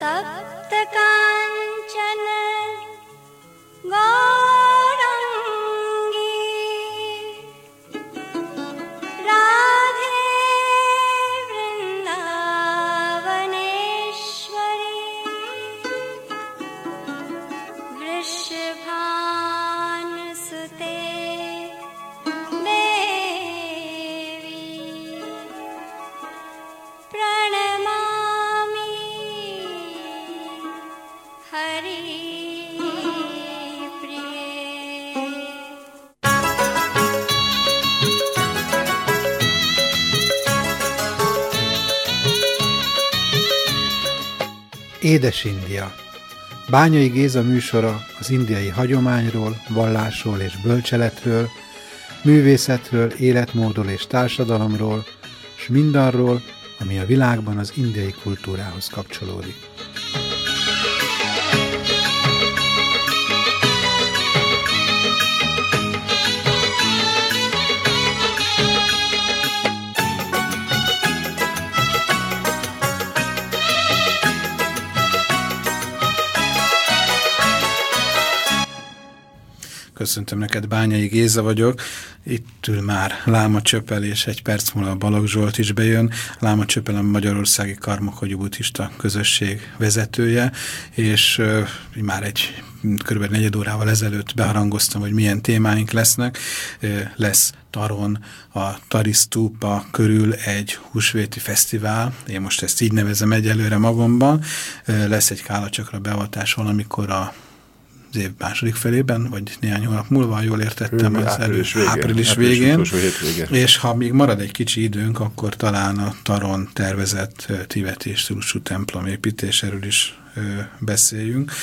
तप्त कांचन गौरांगी राधे वृंदावनेश्वरी वृषभानुसुते देवी प्रणमामि Hari Édes India. Bányai Géza műsora az indiai hagyományról, vallásról és bölcseletről, művészetről, életmódról és társadalomról, s mindarról, ami a világban az indiai kultúrához kapcsolódik. Köszöntöm neked, Bányai Géza vagyok. Itt ül már Láma Csöpel, és egy perc múlva Balogh Zsolt is bejön. Láma Csöpel a Magyarországi Karmakogyú Buddhista Közösség vezetője, és már egy kb. 4 órával ezelőtt beharangoztam, hogy milyen témáink lesznek. Lesz Taron, a Tari Stupa körül egy húsvéti fesztivál, én most ezt így nevezem egyelőre magamban. Lesz egy Kálacsakra beavatás valamikor az év második felében, vagy néhány hónap múlva, jól értettem, az április végén. És ha még marad egy kicsi időnk, akkor talán a Taron tervezett tibeti stílusú templom építéséről is beszéljünk.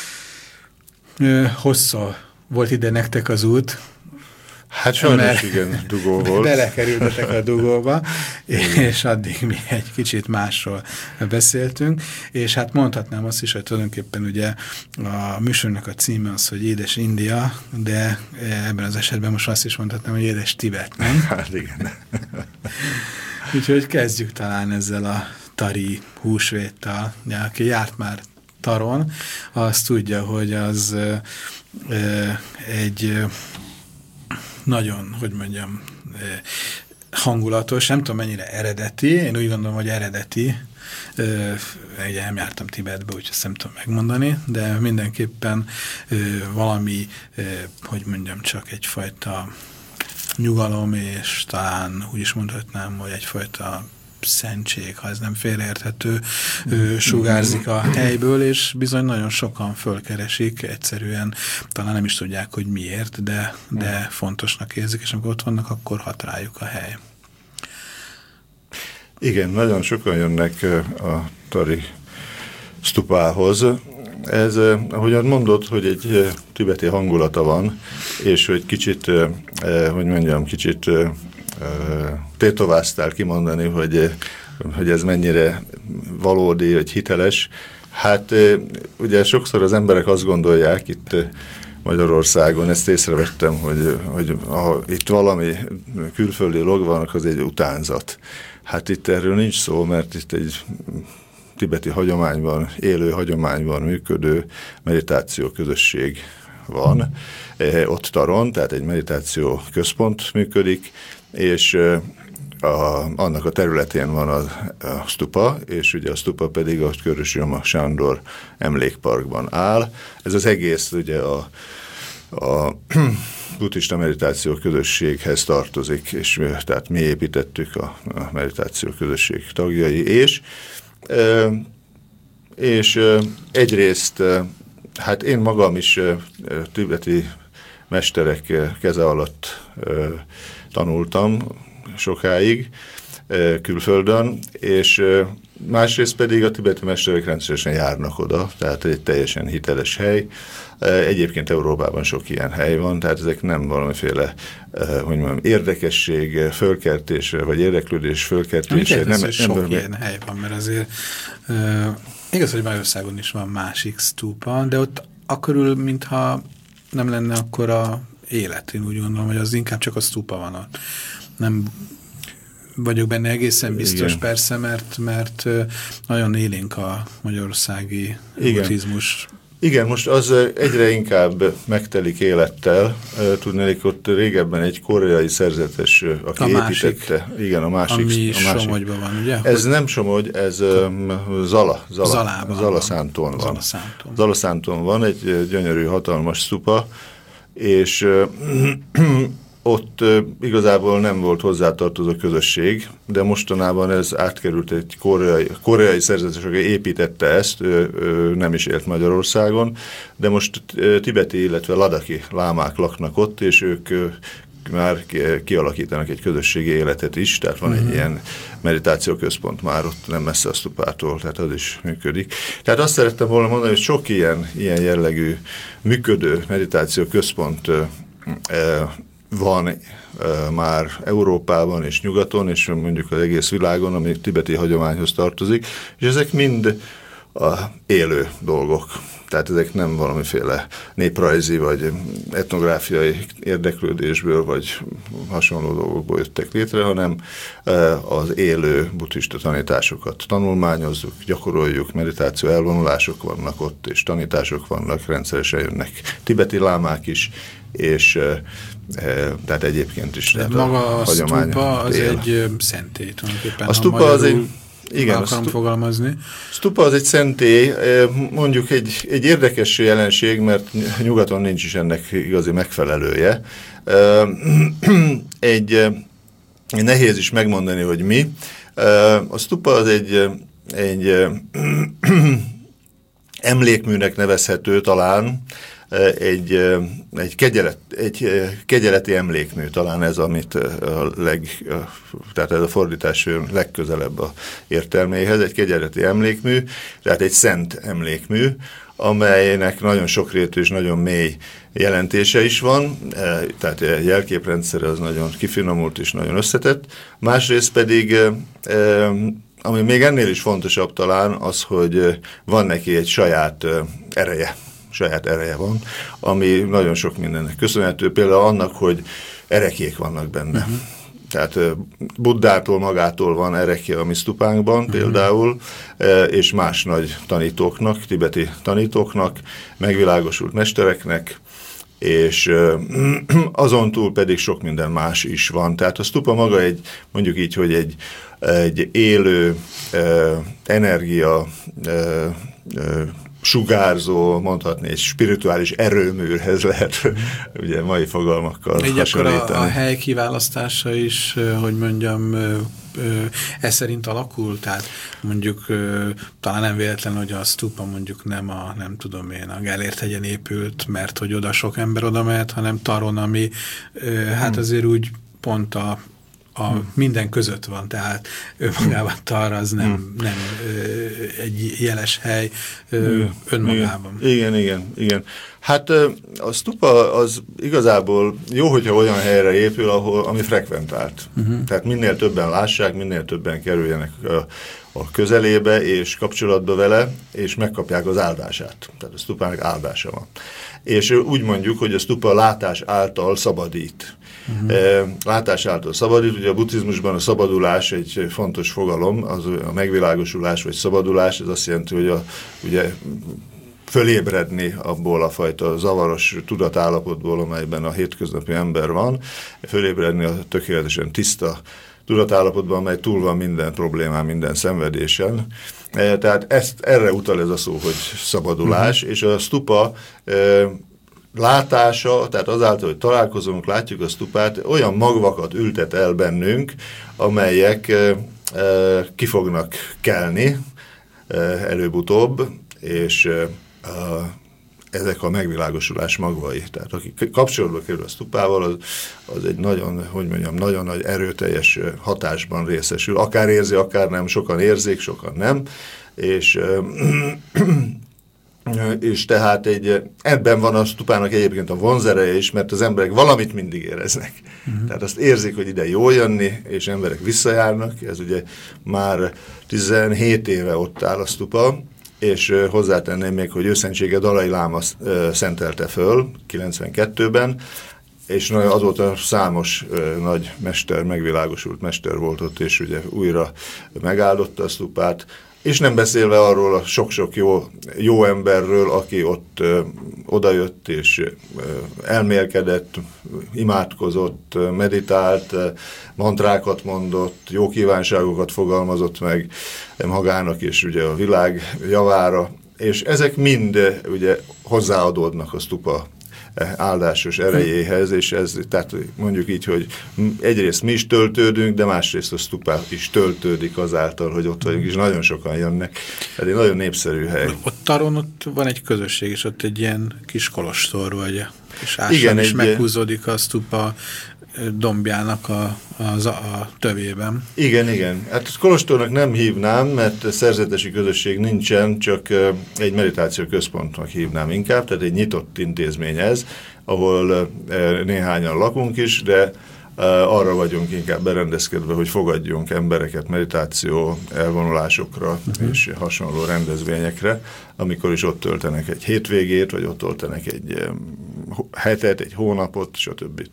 Hosszú volt ide nektek az út. Hát sajnos igen, dugó volt. Belekerültetek a dugóba, és addig mi egy kicsit másról beszéltünk, és hát mondhatnám azt is, hogy tulajdonképpen ugye a műsornak a címe az, hogy Édes India, de ebben az esetben most azt is mondhatnám, hogy Édes Tibet, nem? Hát igen. Úgyhogy kezdjük talán ezzel a tari húsvéttal. Ja, aki járt már Taron, az tudja, hogy az egy nagyon, hogy mondjam, hangulatos, nem tudom mennyire eredeti, én úgy gondolom, hogy eredeti, ugye nem jártam Tibetbe, úgyhogy ezt nem tudom megmondani, de mindenképpen valami, hogy mondjam, csak egyfajta nyugalom, és talán úgy is mondhatnám, hogy egyfajta szentség, ha ez nem félreérthető, sugárzik a helyből, és bizony nagyon sokan fölkeresik, egyszerűen talán nem is tudják, hogy miért, de fontosnak érzik, és amikor ott vannak, akkor hat rájuk a hely. Igen, nagyon sokan jönnek a Tari Stupához. Ez, ahogyan mondod, hogy egy tibeti hangulata van, és hogy kicsit, hogy mondjam, kicsit tétováztál kimondani, hogy ez mennyire valódi, vagy hiteles. Hát ugye sokszor az emberek azt gondolják itt Magyarországon, ezt észrevettem, hogy itt valami külföldi dolog van, az egy utánzat. Hát itt erről nincs szó, mert itt egy tibeti hagyományban, élő hagyományban működő meditáció közösség van. Ott Taron, tehát egy meditáció központ működik, és annak a területén van a stupa, és ugye a stupa pedig a Körösi Joma Sándor emlékparkban áll. Ez az egész ugye a buddhista meditáció közösséghez tartozik, és tehát mi építettük a meditáció közösség tagjai, és egyrészt hát én magam is tibeti mesterek keze alatt tanultam sokáig külföldön, és másrészt pedig a tibeti mesterek rendszeresen járnak oda, tehát egy teljesen hiteles hely. Egyébként Európában sok ilyen hely van, tehát ezek nem valamiféle, hogy mondjam, érdekesség fölkeltésre, vagy érdeklődés fölkeltésre. Nem sok ilyen hely van, mert azért igaz, hogy Magyarországon is van másik stupa, de ott akkörül, mintha nem lenne akkora élet, én úgy gondolom, hogy az inkább csak a stupa van ott. Nem vagyok benne egészen biztos, igen. persze, mert nagyon élénk a magyarországi buddhizmus. Igen, most az egyre inkább megtelik élettel. Tudnék, ott régebben egy koreai szerzetes, aki építette. Igen, a másik. Ami Somogyban van, ugye? Ez nem Somogy, ez Zalaszántón van. Zalaszántón van egy gyönyörű, hatalmas stupa, és ott igazából nem volt hozzátartozó közösség, de mostanában ez átkerült egy koreai szerzetes, aki építette ezt, ő nem is élt Magyarországon, de most tibeti, illetve ladaki lámák laknak ott, és ők már kialakítanak egy közösségi életet is, tehát van egy ilyen meditációközpont már ott nem messze a stupától, tehát az is működik. Tehát azt szerettem volna mondani, hogy sok ilyen jellegű működő meditációközpont van már Európában és nyugaton, és mondjuk az egész világon, ami tibeti hagyományhoz tartozik, és ezek mind élő dolgok. Tehát ezek nem valamiféle néprajzi vagy etnográfiai érdeklődésből vagy hasonló dolgokból jöttek létre, hanem az élő buddhista tanításokat tanulmányozzuk, gyakoroljuk, meditáció elvonulások vannak ott, és tanítások vannak, rendszeresen jönnek tibeti lámák is, és tehát egyébként is. De maga a stupa az egy szentély tulajdonképpen. A stupa az egy, igen, akarom fogalmazni. Stupa az egy szentély, mondjuk egy érdekes jelenség, mert nyugaton nincs is ennek igazi megfelelője. Egy nehéz is megmondani, hogy mi. A stupa az egy emlékműnek nevezhető talán, egy kegyeleti emlékmű, talán ez, amit tehát ez a fordítás legközelebb a értelméhez, egy kegyeleti emlékmű, tehát egy szent emlékmű, amelynek nagyon sokrétű és nagyon mély jelentése is van, tehát a jelképrendszer az nagyon kifinomult és nagyon összetett. Másrészt pedig, ami még ennél is fontosabb talán, az, hogy van neki egy saját ereje van, ami nagyon sok mindennek köszönhető, például annak, hogy erekék vannak benne. Tehát Buddhától magától van erekje a mi stupánkban például, és más nagy tanítóknak, tibeti tanítóknak, megvilágosult mestereknek, és azon túl pedig sok minden más is van. Tehát a stupa maga mondjuk így, hogy egy élő energia sugárzó, mondhatni, egy spirituális erőműrhez lehet ugye mai fogalmakkal így hasonlítani. Akkor a hely kiválasztása is, hogy mondjam, ez szerint alakul, tehát mondjuk talán nem véletlen, hogy a stupa mondjuk nem tudom én, a Gellért hegyen épült, mert hogy oda sok ember oda mehet, hanem Taron, ami hát azért úgy pont a minden között van, tehát önmagában Tar az nem egy jeles hely önmagában. Igen. Hát a stupa az igazából jó, hogyha olyan helyre épül, ami frekventált. Tehát minél többen lássák, minél többen kerüljenek a közelébe és kapcsolatba vele, és megkapják az áldását. Tehát a stupának áldása van. És úgy mondjuk, hogy a stupa látás által szabadít. Látás által szabadít, ugye a buddhizmusban a szabadulás egy fontos fogalom, az a megvilágosulás vagy szabadulás, ez azt jelenti, hogy ugye fölébredni abból a fajta zavaros tudatállapotból, amelyben a hétköznapi ember van, fölébredni a tökéletesen tiszta tudatállapotban, amely túl van minden problémán, minden szenvedésen. Tehát erre utal ez a szó, hogy szabadulás, és a stupa látása, tehát azáltal, hogy találkozunk, látjuk a stupát, olyan magvakat ültet el bennünk, amelyek ki fognak kelni előbb-utóbb, és ezek a megvilágosulás magvai. Tehát aki kapcsolatba kerül a stupával, az egy nagyon, hogy mondjam, nagyon nagy erőteljes hatásban részesül. Akár érzi, akár nem, sokan érzik, sokan nem, és tehát ebben van a stupának egyébként a vonzereje is, mert az emberek valamit mindig éreznek. Tehát azt érzik, hogy ide jól jönni, és emberek visszajárnak. Ez ugye már 17 éve ott áll a stupa, és hozzátenném még, hogy őszentsége Dalai Láma szentelte föl 92-ben, és azóta számos nagy mester, megvilágosult mester volt ott, és ugye újra megáldotta a stupát, és nem beszélve arról a sok-sok jó emberről, aki ott odajött és elmélkedett, imádkozott, meditált, mantrákat mondott, jó kívánságokat fogalmazott meg magának és ugye a világ javára, és ezek mind ugye hozzáadódnak a stupa áldásos erejéhez, és ez, tehát mondjuk így, hogy egyrészt mi is töltődünk, de másrészt a stupa is töltődik azáltal, hogy ott vagyunk, és nagyon sokan jönnek. Ez egy nagyon népszerű hely. Ott Taron ott van egy közösség, és ott egy ilyen kis kolostor vagy, és igen, is meghúzódik a stupa dombjának a tövében. Igen. Hát kolostornak nem hívnám, mert szerzetesi közösség nincsen, csak egy meditáció központnak hívnám inkább, tehát egy nyitott intézmény ez, ahol néhányan lakunk is, de arra vagyunk inkább berendezkedve, hogy fogadjunk embereket meditáció elvonulásokra és hasonló rendezvényekre, amikor is ott töltenek egy hétvégét, vagy ott töltenek egy hetet, egy hónapot, stb.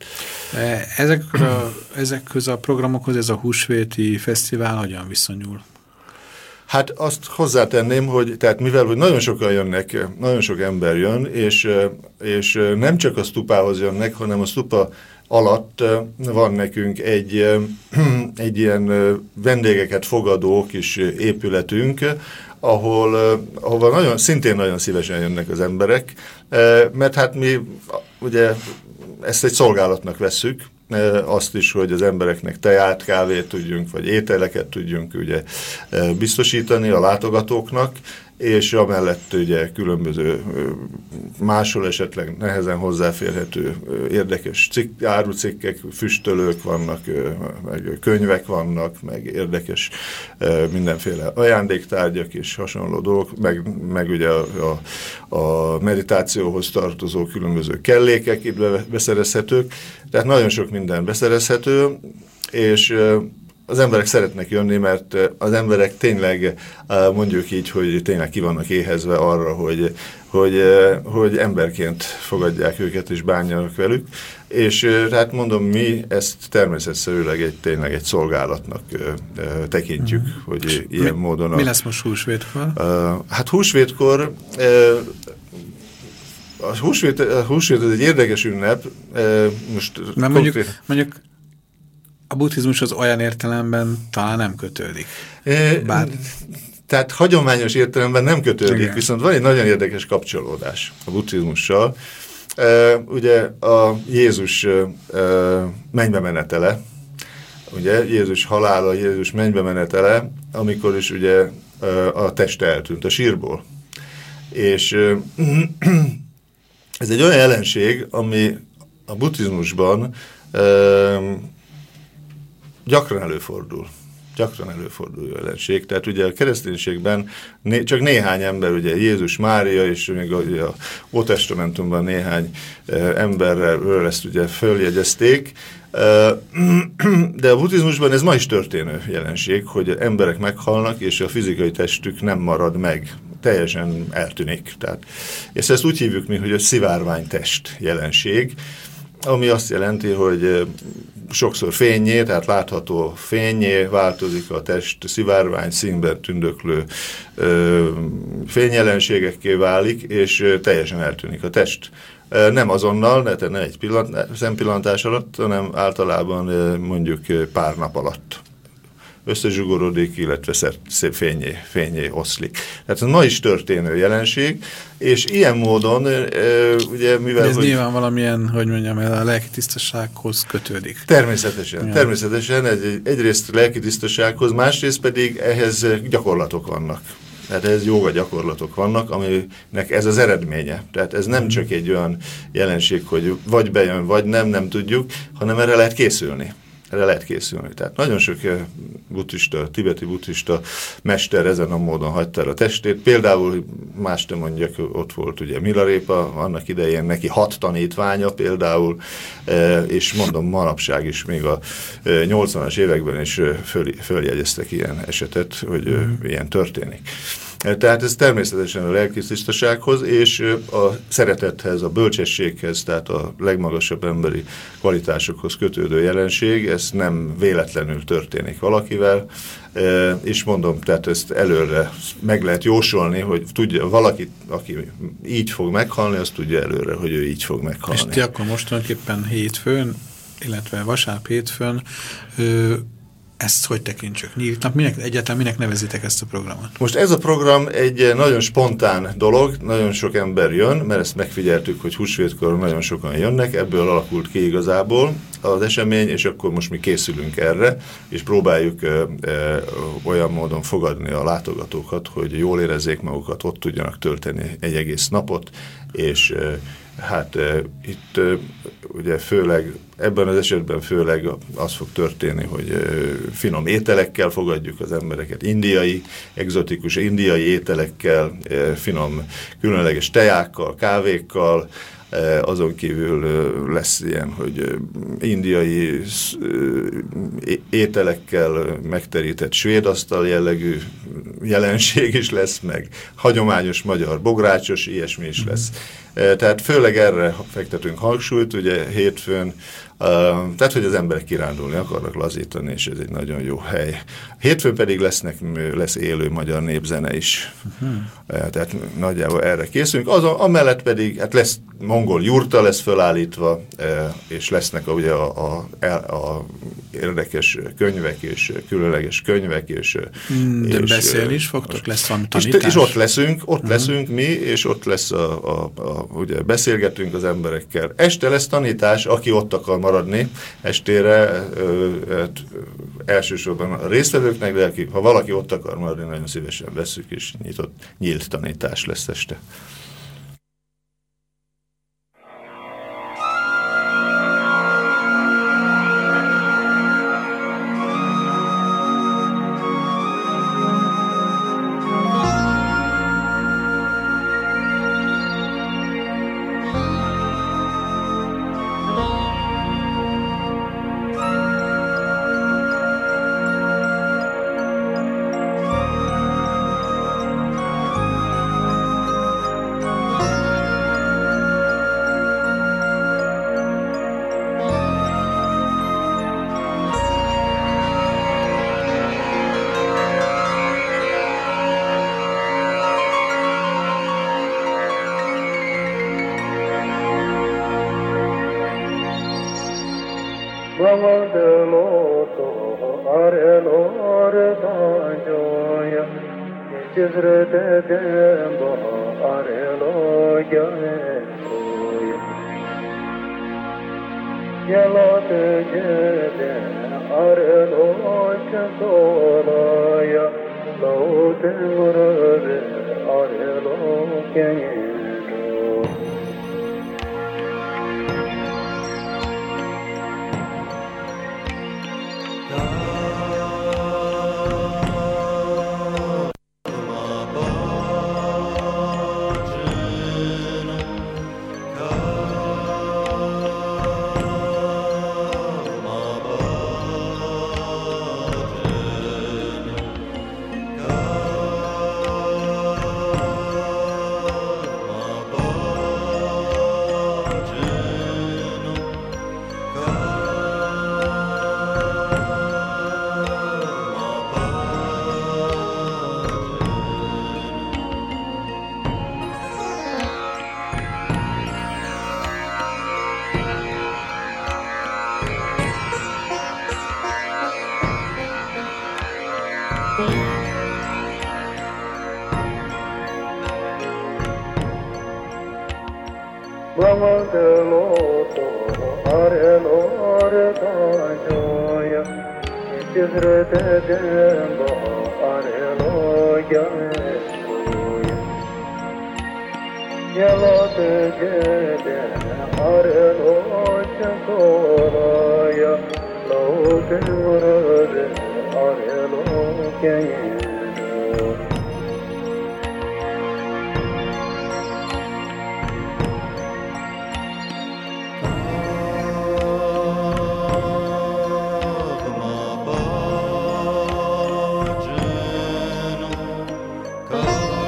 Ezekhez a programokhoz ez a húsvéti fesztivál hogyan viszonyul? Hát azt hozzátenném, hogy tehát mivel hogy nagyon sokan jönnek, nagyon sok ember jön, és nem csak a stupához jönnek, hanem a stupa alatt van nekünk egy ilyen vendégeket fogadó kis épületünk, ahova szintén nagyon szívesen jönnek az emberek, mert hát mi ugye ezt egy szolgálatnak vesszük, azt is, hogy az embereknek teját, kávét tudjunk, vagy ételeket tudjunk ugye biztosítani a látogatóknak, és amellett ugye különböző máshol esetleg nehezen hozzáférhető érdekes árucikkek, füstölők vannak, meg könyvek vannak, meg érdekes mindenféle ajándéktárgyak és hasonló dolgok, meg ugye a meditációhoz tartozó különböző kellékek itt beszerezhetők, tehát nagyon sok minden beszerezhető, és az emberek szeretnek jönni, mert az emberek tényleg, mondjuk így, hogy tényleg ki vannak éhezve arra, hogy emberként fogadják őket és bánjanak velük, és hát mondom, mi ezt természetszerűleg tényleg egy szolgálatnak tekintjük, hogy ilyen módon... Mi lesz most húsvétkor? Hát húsvétkor... A húsvét ez egy érdekes ünnep. Most mondjuk a buddhizmus az olyan értelemben talán nem kötődik. Tehát hagyományos értelemben nem kötődik, igen. Viszont van egy nagyon érdekes kapcsolódás a buddhizmussal. Ugye a Jézus mennybe menetele, ugye Jézus halála, Jézus mennybe menetele, amikor is ugye a teste eltűnt a sírból. És ez egy olyan jelenség, ami a buddhizmusban gyakran előfordul jelenség. Tehát ugye a kereszténységben csak néhány ember, ugye Jézus, Mária, és még a Ótestamentumban néhány emberről ezt ugye följegyezték, de a buddhizmusban ez ma is történő jelenség, hogy emberek meghalnak, és a fizikai testük nem marad meg, teljesen eltűnik. Tehát, és ezt úgy hívjuk mi, hogy a szivárványtest jelenség, ami azt jelenti, hogy sokszor fényé, tehát látható fényé változik a test, szivárvány színben tündöklő fényjelenségekké válik, és teljesen eltűnik a test. Nem azonnal, nem egy szempillantás alatt, hanem általában mondjuk pár nap alatt összezsugorodik, illetve szép fényé oszlik. Tehát ez ma is történő jelenség, és ilyen módon, ugye mivel... De ez nyilván valamilyen, hogy mondjam, a lelki tisztasághoz kötődik. Természetesen. Ja. Természetesen egyrészt lelki tisztasághoz, másrészt pedig ehhez gyakorlatok vannak. Tehát ez jóga gyakorlatok vannak, aminek ez az eredménye. Tehát ez nem csak egy olyan jelenség, hogy vagy bejön, vagy nem tudjuk, hanem erre lehet készülni. Tehát nagyon sok tibeti buddhista mester ezen a módon hagyta el a testét. Például más nem mondjak, ott volt ugye Milarépa, annak idején neki 6 tanítványa például, és mondom, manapság is még a 80-as években is följegyeztek ilyen esetet, hogy ilyen történik. Tehát ez természetesen a lelkisztisztasághoz és a szeretethez, a bölcsességhez, tehát a legmagasabb emberi kvalitásokhoz kötődő jelenség, ez nem véletlenül történik valakivel, és mondom, tehát ezt előre meg lehet jósolni, hogy tudja, valaki, aki így fog meghalni, azt tudja előre, hogy ő így fog meghalni. És ti akkor most tulajdonképpen hétfőn, illetve vasárnap hétfőn ezt hogy tekintsük? Nyílt nap? Egyáltalán minek nevezitek ezt a programot? Most ez a program egy nagyon spontán dolog, nagyon sok ember jön, mert ezt megfigyeltük, hogy húsvétkor nagyon sokan jönnek, ebből alakult ki igazából az esemény, és akkor most mi készülünk erre, és próbáljuk olyan módon fogadni a látogatókat, hogy jól érezzék magukat, ott tudjanak tölteni egy egész napot, és hát itt ugye főleg, ebben az esetben főleg az fog történni, hogy finom ételekkel fogadjuk az embereket, egzotikus indiai ételekkel, finom, különleges tejákkal, kávékkal, azon kívül lesz ilyen, hogy indiai ételekkel megterített svéd asztal jellegű jelenség is lesz, meg hagyományos magyar bográcsos, ilyesmi is lesz. Tehát főleg erre fektetünk hangsúlyt, ugye hétfőn, tehát, hogy az emberek kirándulni akarnak, lazítani, és ez egy nagyon jó hely. Hétfőn pedig lesz élő magyar népzene is. Tehát nagyjából erre készülünk. Amellett pedig hát lesz mongol jurta lesz fölállítva, és lesznek ugye a érdekes könyvek, és különleges könyvek, de beszélni is fogtok, lesz valami tanítás? És ott leszünk mi, és ott lesz ugye beszélgetünk az emberekkel. Este lesz tanítás, aki ott akar maradni estére, elsősorban a résztvevőknek, de ha valaki ott akar maradni, nagyon szívesen veszük, és nyílt tanítás lesz este. Go.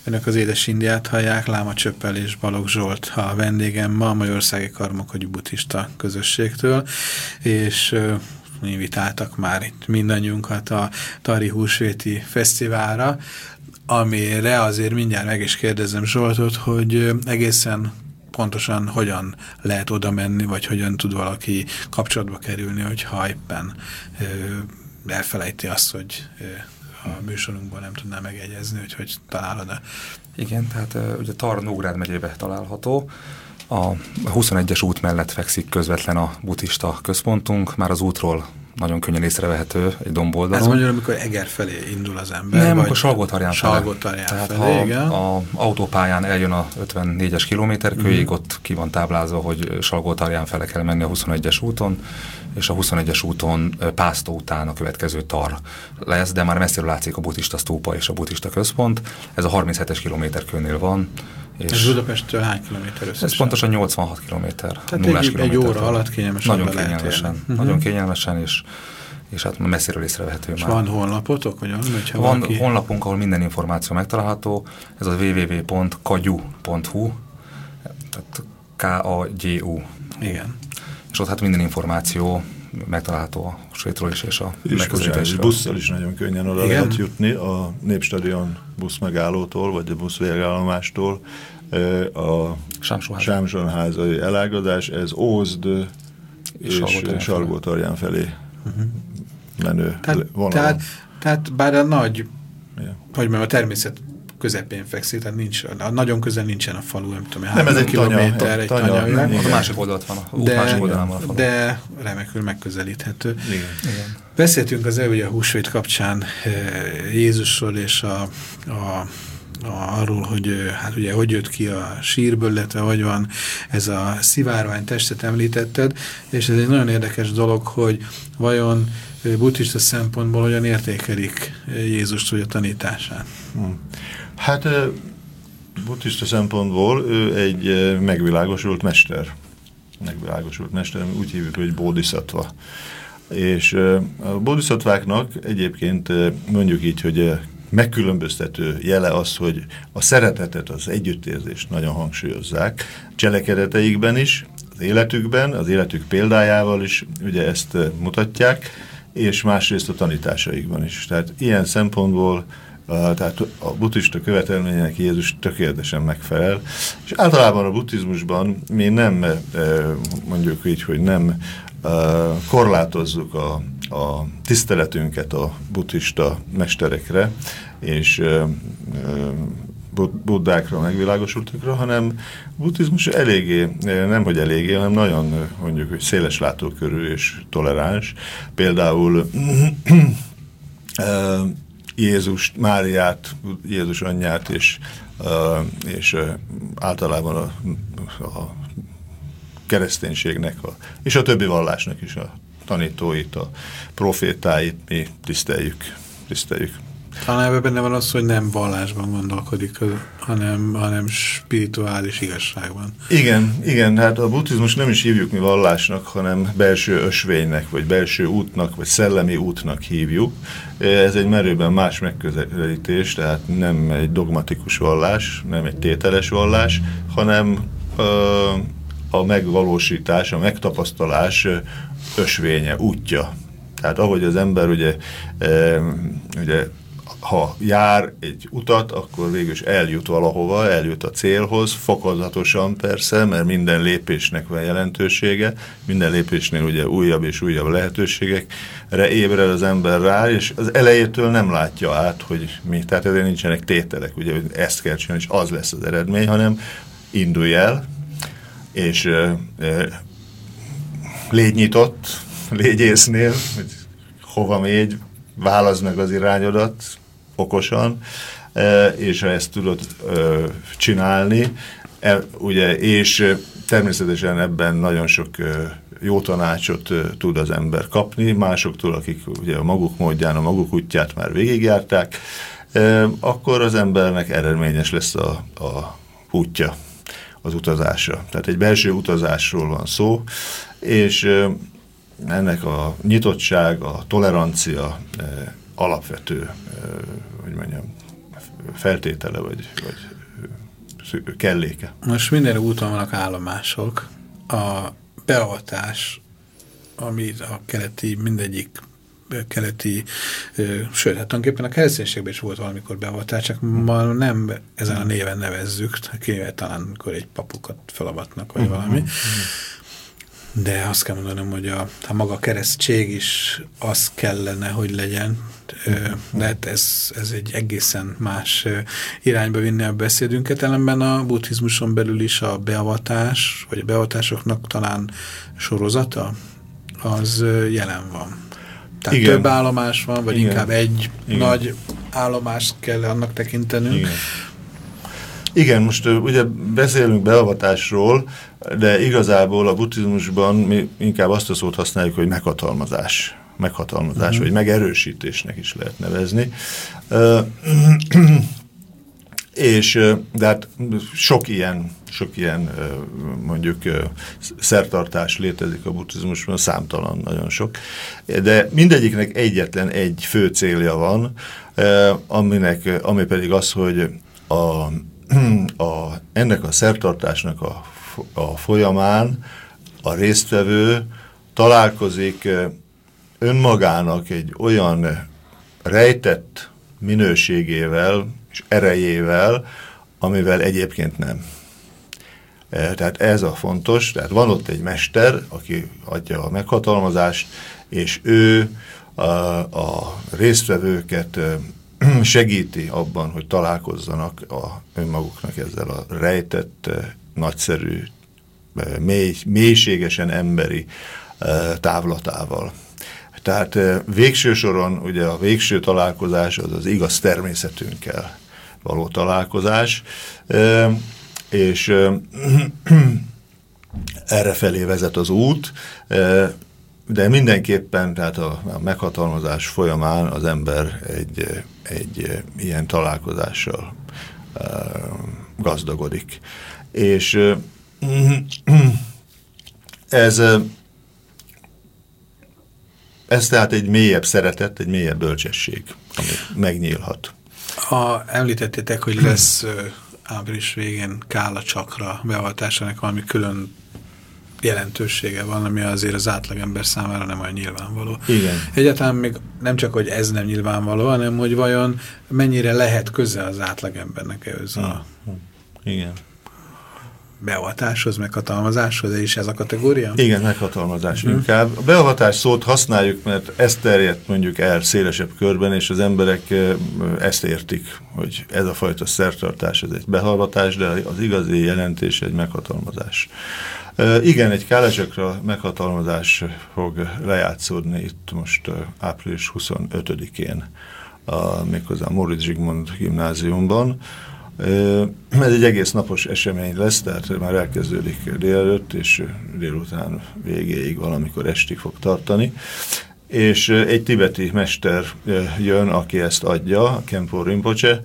Önök az Édes Indiát hallják, Láma Csöppel és Balogh Zsolt a vendégem ma, a Magyarországi Karmokhagyú Buddhista Közösségtől, és invitáltak már itt mindannyiunkat a Tari Húsvéti Fesztiválra, amire azért mindjárt meg is kérdezem Zsoltot, hogy egészen pontosan hogyan lehet oda menni, vagy hogyan tud valaki kapcsolatba kerülni, hogyha éppen elfelejti azt, hogy a műsorunkban nem tudná megjegyezni, hogy találod-e. Igen, tehát ugye Tar-Nógrád megyébe található. A 21-es út mellett fekszik közvetlen a buddhista központunk, már az útról nagyon könnyen észrevehető egy domboldalon. Ez mondjuk, amikor Eger felé indul az ember? Nem, akkor Salgótarján felé. Tehát felé, igen. Ha autópályán eljön a 54-es kilométerkőig, ott ki van táblázva, hogy Salgótarján fele kell menni a 21-es úton, és a 21-es úton Pásztó után a következő Tar lesz, de már messziről látszik a buddhista sztúpa és a buddhista központ. Ez a 37-es kilométerkőnél van. És ez Budapesttől hány kilométer összesen? Ez pontosan 86 kilométer. Tehát egy óra alatt kényelmesen nagyon kényelmesen. Nagyon kényelmesen, és hát messziről észrevehető már. Van honlapotok? Vagy van valaki... honlapunk, ahol minden információ megtalálható. Ez az www.kagyu.hu, tehát K-A-G-U. Igen. És ott hát minden információ megtalálható a sétról is, és a megközelítésről. Busszal is nagyon könnyen oda lehet jutni a Népstadion buszmegállótól, vagy a buszvégállomástól. A Sámsonházai elágazás, ez Ózd és Salgótarján felé menő vonalon. Tehát bár a nagy, hogy mondjam, a természet közepén fekszik, tehát nagyon közel nincsen a falu, nem tudom, 3 kilométer, egy tanya. A másik oldalt van, másik oldalán van a falu. De remekül megközelíthető. Igen. Beszéltünk az ugye a húsvét kapcsán Jézusról és arról, hogy hát ugye hogy jött ki a sírből, illetve hogy van ez a szivárvány testet említetted, és ez egy nagyon érdekes dolog, hogy vajon buddhista szempontból hogyan értékelik Jézust vagy a tanítását? Hát buddhista szempontból ő egy megvilágosult mester. Megvilágosult mester, úgy hívjuk, hogy bodhisattva. És a bodhisattváknak egyébként mondjuk így, hogy megkülönböztető jele az, hogy a szeretetet, az együttérzést nagyon hangsúlyozzák. Cselekedeteikben is, az életükben, az életük példájával is ugye ezt mutatják, és másrészt a tanításaikban is. Tehát ilyen szempontból tehát a buddhista követelménynek Jézus tökéletesen megfelel, és általában a buddhizmusban mi nem, mondjuk így, hogy nem korlátozzuk a tiszteletünket a buddhista mesterekre, és buddákra, megvilágosultakra, hanem buddhizmus eléggé, nemhogy eléggé, hanem nagyon mondjuk, hogy széles látókörű és toleráns. Például Jézust, Máriát, Jézus anyját, és általában a kereszténységnek, és a többi vallásnak is a tanítóit, a profétáit mi tiszteljük. Talán ebben benne van az, hogy nem vallásban gondolkodik, hanem spirituális igazságban. Igen, hát a buddhizmus nem is hívjuk mi vallásnak, hanem belső ösvénynek, vagy belső útnak, vagy szellemi útnak hívjuk. Ez egy merőben más megközelítés, tehát nem egy dogmatikus vallás, nem egy tételes vallás, hanem a megvalósítás, a megtapasztalás ösvénye, útja. Tehát ahogy az ember ugye ha jár egy utat, akkor végül is eljut valahova, eljut a célhoz, fokozatosan persze, mert minden lépésnek van jelentősége, minden lépésnél ugye újabb és újabb lehetőségekre ébred az ember rá, és az elejétől nem látja át, hogy mi, tehát ezért nincsenek tételek, ugye, hogy ezt kell csinálni, és az lesz az eredmény, hanem indulj el, és légy nyitott, légy észnél, hogy hova mégy, válaszd meg az irányodat okosan, és ha ezt tudod csinálni, ugye, és természetesen ebben nagyon sok jó tanácsot tud az ember kapni, másoktól, akik ugye a maguk módján, a maguk útját már végigjárták, akkor az embernek eredményes lesz a útja, az utazása. Tehát egy belső utazásról van szó, és ennek a nyitottság, a tolerancia alapvető, hogy mondjam, feltétele, vagy kelléke. Most minden úton vannak állomások. A beavatás, ami a mindegyik keleti, sőt, hát tulajdonképpen a kereszténységben is volt valamikor beavatás, csak ma nem ezen a néven nevezzük, kivéve talán, amikor egy papukat felavatnak, vagy valami. De azt kell mondanom, hogy a maga keresztség is az kellene, hogy legyen, de hát ez egy egészen más irányba vinni a beszédünket. Ellenben a buddhizmuson belül is a beavatás, vagy a beavatásoknak talán sorozata, az jelen van. Tehát igen. Több állomás van, vagy igen. Inkább egy igen. Nagy állomást kell annak tekintenünk. Igen. Igen, most ugye beszélünk beavatásról, de igazából a buddhizmusban mi inkább azt a szót használjuk, hogy meghatalmazás, vagy megerősítésnek is lehet nevezni. De hát sok ilyen mondjuk szertartás létezik a buddhizmusban, számtalan, nagyon sok. De mindegyiknek egyetlen egy fő célja van, ami pedig az, hogy ennek a szertartásnak a folyamán a résztvevő találkozik önmagának egy olyan rejtett minőségével és erejével, amivel egyébként nem. Tehát ez a fontos, tehát van ott egy mester, aki adja a meghatalmazást, és ő a résztvevőket segíti abban, hogy találkozzanak önmaguknak ezzel a rejtett, nagyszerű, mélységesen emberi távlatával. Tehát végső soron ugye a végső találkozás az az igaz természetünkkel való találkozás, és errefelé vezet az út, de mindenképpen tehát a meghatalmazás folyamán az ember egy ilyen találkozással gazdagodik. És ez tehát egy mélyebb szeretet, egy mélyebb bölcsesség, ami megnyílhat. Említettétek, hogy lesz április végén Kála csakra beavatásának valami külön jelentősége van, ami azért az átlagember számára nem olyan nyilvánvaló. Igen. Egyáltalán még nem csak, hogy ez nem nyilvánvaló, hanem hogy vajon mennyire lehet köze az átlagembernek ehhez a igen. beavatáshoz, meghatalmazáshoz, és ez a kategória? Igen, meghatalmazás inkább. A beavatás szót használjuk, mert ez terjedt mondjuk el szélesebb körben, és az emberek ezt értik, hogy ez a fajta szertartás, ez egy beavatás, de az igazi jelentés egy meghatalmazás. Igen, egy Kála csakra meghatalmazás fog lejátszódni itt most április 25-én, méghozzá a Móricz Zsigmond gimnáziumban. Ez egy egész napos esemény lesz, tehát már elkezdődik délelőtt, és délután végéig valamikor estig fog tartani. És egy tibeti mester jön, aki ezt adja, Khenpo Rinpoche,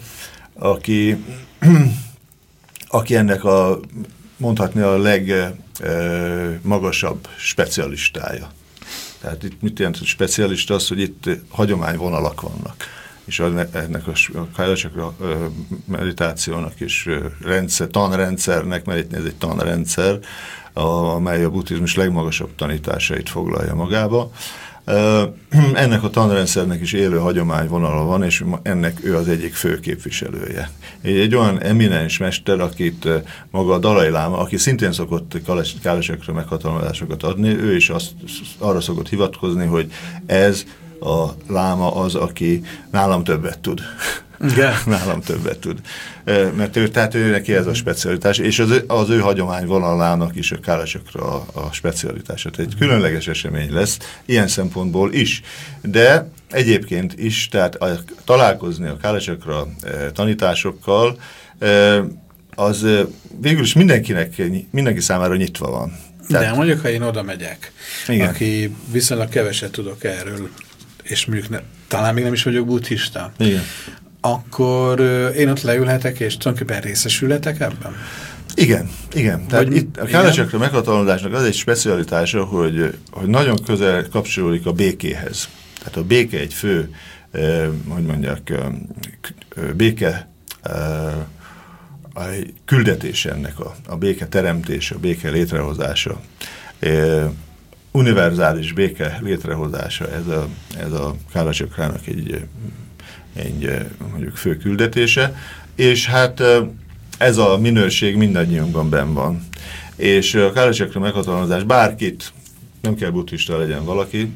aki ennek mondhatni a legmagasabb specialistája. Tehát itt mit jelent a specialista? Az, hogy itt hagyományvonalak vannak. És ennek a Kála csakra meditációnak is tanrendszernek, mert ez egy tanrendszer, amely a buddhizmus legmagasabb tanításait foglalja magába. Ennek a tanrendszernek is élő hagyományvonala van, és ennek ő az egyik fő képviselője. Egy olyan eminens mester, akit maga a Dalai Láma, aki szintén szokott Kála csakra meghatalmazásokat adni, ő is arra szokott hivatkozni, hogy ez a láma az, aki nálam többet tud. Yeah. Nálam többet tud. Mert ő neki ez a specialitás, és az ő hagyományvonalának is a Kála csakra a specialitása. Egy különleges esemény lesz, ilyen szempontból is. De egyébként is, tehát találkozni a Kála csakra tanításokkal, az végül is mindenki számára nyitva van. De mondjuk, ha én oda megyek, igen. Aki viszonylag keveset tudok erről, és mondjuk talán még nem is vagyok buddhista, igen. Akkor én ott leülhetek, és tulajdonképpen részesülhetek ebben? Igen. Tehát itt a Kála csakra meghatalmazásnak az egy specialitása, hogy nagyon közel kapcsolódik a békéhez. Tehát a béke egy fő, béke küldetése ennek a béke teremtése, a béke létrehozása, univerzális béke létrehozása, ez a Kálachakrának egy mondjuk fő küldetése, és hát ez a minőség mindannyiunkban benn van. És a Kálachakra meghatalmazás bárkit, nem kell buddhista legyen valaki,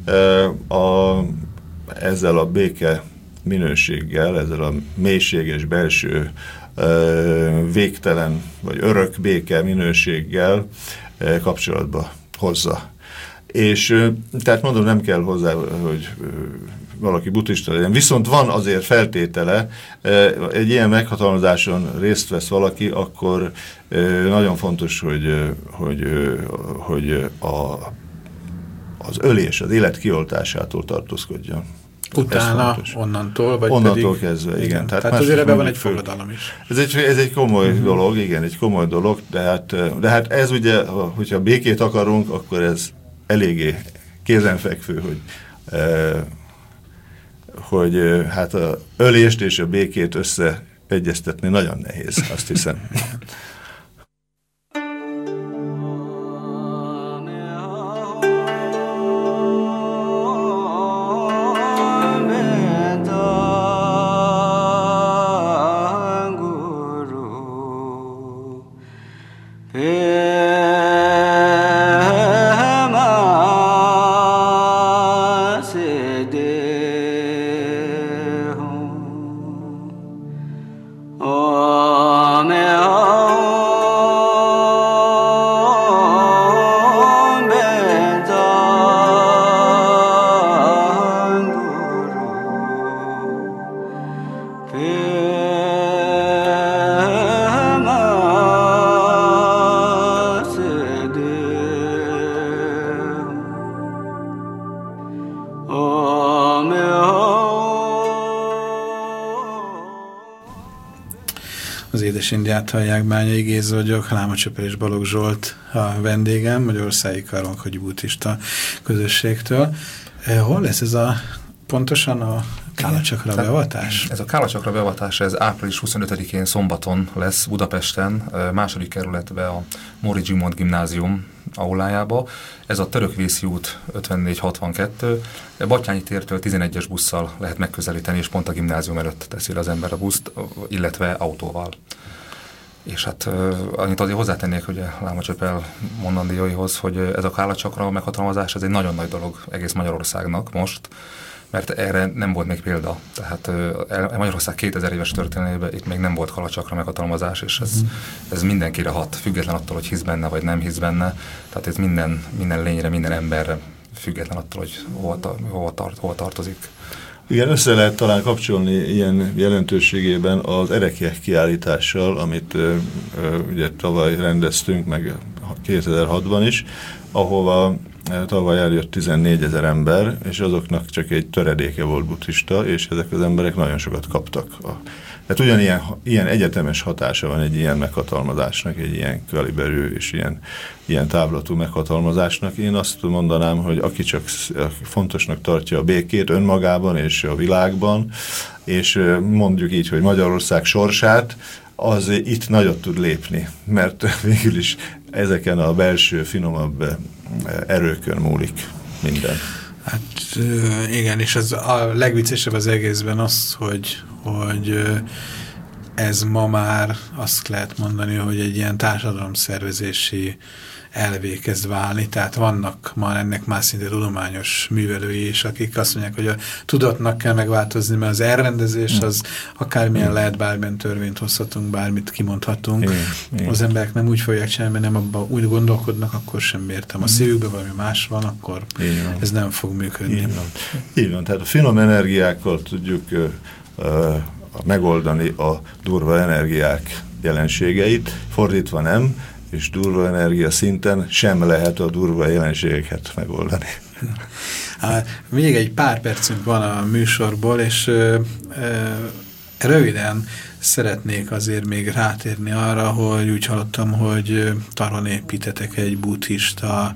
ezzel a béke minőséggel, ezzel a mélységes belső végtelen vagy örök béke minőséggel kapcsolatba hozza. És tehát mondom, nem kell hozzá, hogy valaki buddhista legyen. Viszont van azért feltétele, egy ilyen meghatalmazáson részt vesz valaki, akkor nagyon fontos, hogy az ölés, az élet kioltásától tartózkodjon. Utána, onnantól, vagy onnantól pedig... kezdve, igen. Tehát azért ebben van egy fogadalom is. Ez egy komoly dolog, igen, egy komoly dolog, de hát ez ugye, hogyha békét akarunk, akkor ez eléggé kézenfekvő, hogy hát a ölést és a békét összeegyeztetni nagyon nehéz, azt hiszem. Az Édes Indiát hallják, Bányai Géza vagyok, Lámacsöpel és Balogh Zsolt a vendégem, Magyarországi Karmakagyi buddhista közösségtől. Hol lesz ez pontosan a Kálachakra beavatás? Ez a Kálachakra beavatás, ez április 25-én szombaton lesz Budapesten, második kerületben a Móri Zsigmond gimnázium aulájába. Ez a Törökvészi út 5462. Battyányi tértől 11-es busszal lehet megközelíteni, és pont a gimnázium előtt teszi az ember a buszt, illetve autóval. És hát annyit azért hozzátennék, hogy a Lámacsöpel mondandóihoz, hogy ez a Kálachakra meghatalmazás, ez egy nagyon nagy dolog egész Magyarországnak most, mert erre nem volt még példa. Tehát Magyarország 2000 éves történelmében itt még nem volt Kálachakra meghatalmazás, és ez mindenkire hat, független attól, hogy hisz benne, vagy nem hisz benne. Tehát ez minden lényre, minden emberre, független attól, hogy hova tartozik. Igen, össze lehet talán kapcsolni ilyen jelentőségében az ereklyek kiállítással, amit ugye tavaly rendeztünk, meg 2006-ban is, ahova tavaly eljött 14 000 ember, és azoknak csak egy töredéke volt buddhista, és ezek az emberek nagyon sokat kaptak. Tehát ugyanilyen egyetemes hatása van egy ilyen meghatalmazásnak, egy ilyen kaliberű és ilyen távlatú meghatalmazásnak. Én azt mondanám, hogy aki csak fontosnak tartja a békét önmagában és a világban, és mondjuk így, hogy Magyarország sorsát, az itt nagyot tud lépni, mert végül is ezeken a belső, finomabb erőkön múlik minden. Hát igen, és ez a legviccesebb az egészben az, hogy ez ma már azt lehet mondani, hogy egy ilyen társadalomszervezési elvé kezd válni, tehát vannak ma ennek már szinte tudományos művelői is, akik azt mondják, hogy a tudatnak kell megváltozni, mert az elrendezés az akármilyen lehet, bármilyen törvényt hozhatunk, bármit kimondhatunk. Az emberek nem úgy fogják csinálni, mert nem abban úgy gondolkodnak, akkor sem értem. A szívükben valami más van, akkor ez nem fog működni. Így van, tehát a finom energiákkal tudjuk megoldani a durva energiák jelenségeit, fordítva nem, és durva energia szinten sem lehet a durva jelenségeket megoldani. Még egy pár percünk van a műsorból, és röviden szeretnék azért még rátérni arra, hogy úgy hallottam, hogy Taron építetek egy buddhista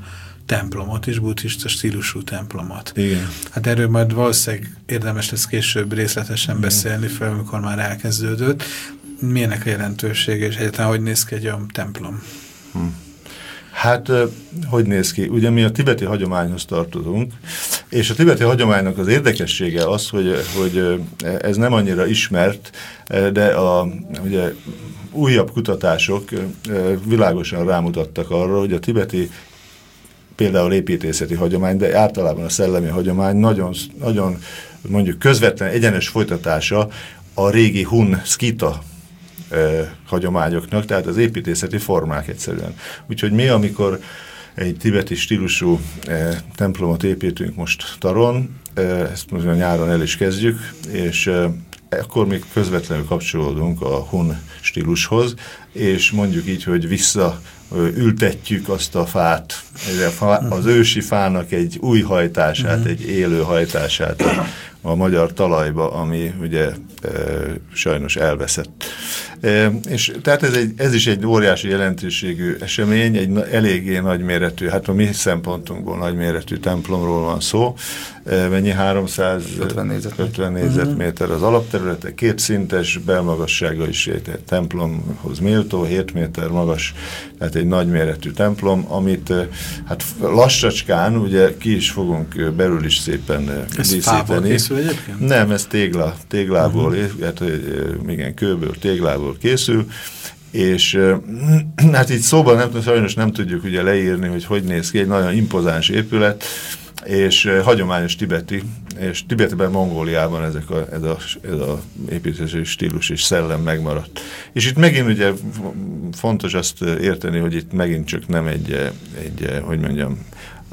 templomot is, buddhista stílusú templomot. Igen. Hát erről majd valószínűleg érdemes lesz később részletesen beszélni fel, amikor már elkezdődött. Milyenek a jelentősége, és egyáltalán hogy néz ki egy olyan templom? Hát, hogy néz ki? Ugye mi a tibeti hagyományhoz tartozunk, és a tibeti hagyománynak az érdekessége az, hogy ez nem annyira ismert, de ugye újabb kutatások világosan rámutattak arra, hogy a tibeti például építészeti hagyomány, de általában a szellemi hagyomány nagyon, nagyon mondjuk közvetlen egyenes folytatása a régi hun szkita hagyományoknak, tehát az építészeti formák egyszerűen. Úgyhogy mi, amikor egy tibeti stílusú templomot építünk most Taron, ezt most a nyáron el is kezdjük, és akkor még közvetlenül kapcsolódunk a hun stílushoz, és mondjuk így, hogy visszaültetjük azt a fát, az ősi fának egy új hajtását, egy élő hajtását a magyar talajba, ami ugye sajnos elveszett. És tehát ez is egy óriási jelentőségű esemény, egy eléggé nagyméretű, hát a mi szempontunkból nagyméretű templomról van szó. Mennyi? 350 négyzetméter az alapterülete, 2 szintes, belmagassága is egy templomhoz méltó, 7 méter magas, tehát egy nagyméretű templom, amit hát lassacskán ugye ki is fogunk belül is szépen díszíteni. Ez fából készül egyébként? Nem, ez téglából, hát igen, kőből, téglából készül, és hát így szóban sajnos nem tudjuk ugye leírni, hogy néz ki, egy nagyon impozáns épület, és hagyományos tibeti, és Tibetben, Mongóliában ez a építési stílus és szellem megmaradt. És itt megint ugye fontos azt érteni, hogy itt megint csak nem egy hogy mondjam,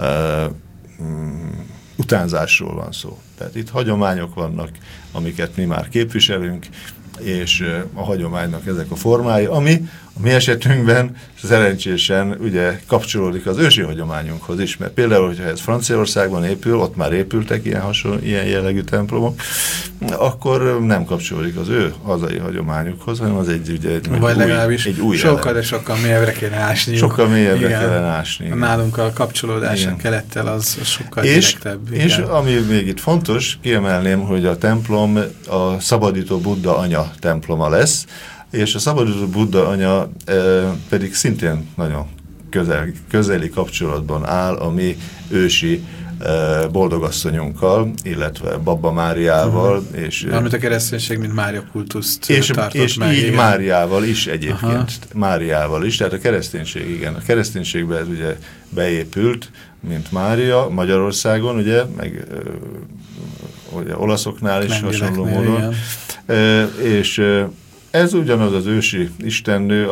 utánzásról van szó. Tehát itt hagyományok vannak, amiket mi már képviselünk, és a hagyománynak ezek a formái, ami a mi esetünkben szerencsésen ugye kapcsolódik az ősi hagyományunkhoz is, mert például, hogyha ez Franciaországban épül, ott már épültek ilyen jellegű templomok, akkor nem kapcsolódik az ő hazai hagyományukhoz, hanem az egy új sokkal, de sokkal mélyebbre kéne ásni. Sokkal mélyebbre kellene ásni. Nálunk a kapcsolódás a kelettel az sokkal direktebb. És ami még itt fontos, kiemelném, hogy a templom a Szabadító Buddha anya temploma lesz, és a Szabadító Buddha anya pedig szintén nagyon közeli kapcsolatban áll a mi ősi boldogasszonyunkkal, illetve Babba Máriával. Amit a kereszténység, mint Mária kultuszt tartott és meg. És így Máriával is egyébként. Máriával is, tehát a kereszténység, igen. A kereszténységbe ez ugye beépült, mint Mária Magyarországon, ugye, meg ugye olaszoknál is hasonló módon. És ez ugyanaz az ősi istennő,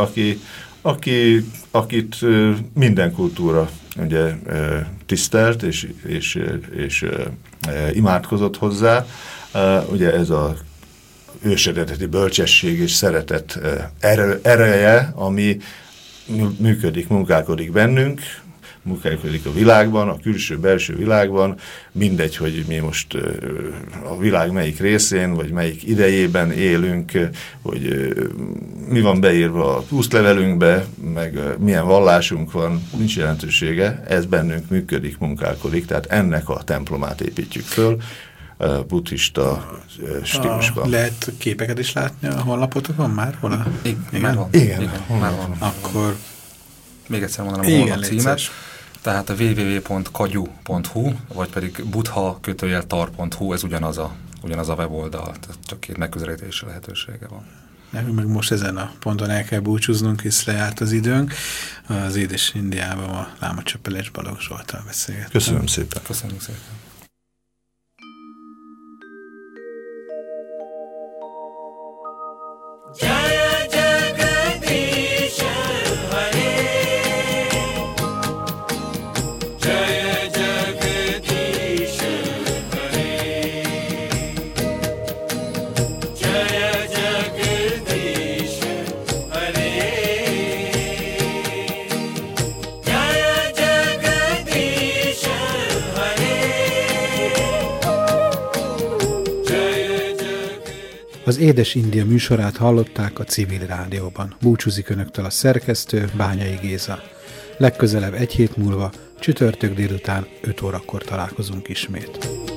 akit minden kultúra ugye tisztelt és imádkozott hozzá. Ugye ez a őseredeti bölcsesség és szeretet ereje, ami működik, munkálkodik bennünk, munkálkodik a világban, a külső-belső világban, mindegy, hogy mi most a világ melyik részén, vagy melyik idejében élünk, hogy mi van beírva a úszlevelünkbe, meg milyen vallásunk van, nincs jelentősége, ez bennünk működik, munkálkodik, tehát ennek a templomát építjük föl, buddhista stílusban. Lehet képeket is látni a honlapotokon már? Igen. Már van. Akkor még egyszer mondanám a honlap címet. Tehát a www.kagyu.hu, vagy pedig buddha-tar.hu, ez ugyanaz a weboldal, tehát csak 2 megközelítési lehetősége van. Nekünk meg most ezen a ponton el kell búcsúznunk, hisz lejárt az időnk. Az Édes Indiában a Láma Csöppel és Balogh Zsolttal beszélgettem. Köszönöm szépen. Köszönjük szépen. Az Édes India műsorát hallották a Civil Rádióban. Búcsúzik Önöktől a szerkesztő, Bányai Géza. Legközelebb egy hét múlva, csütörtök délután 5 órakor találkozunk ismét.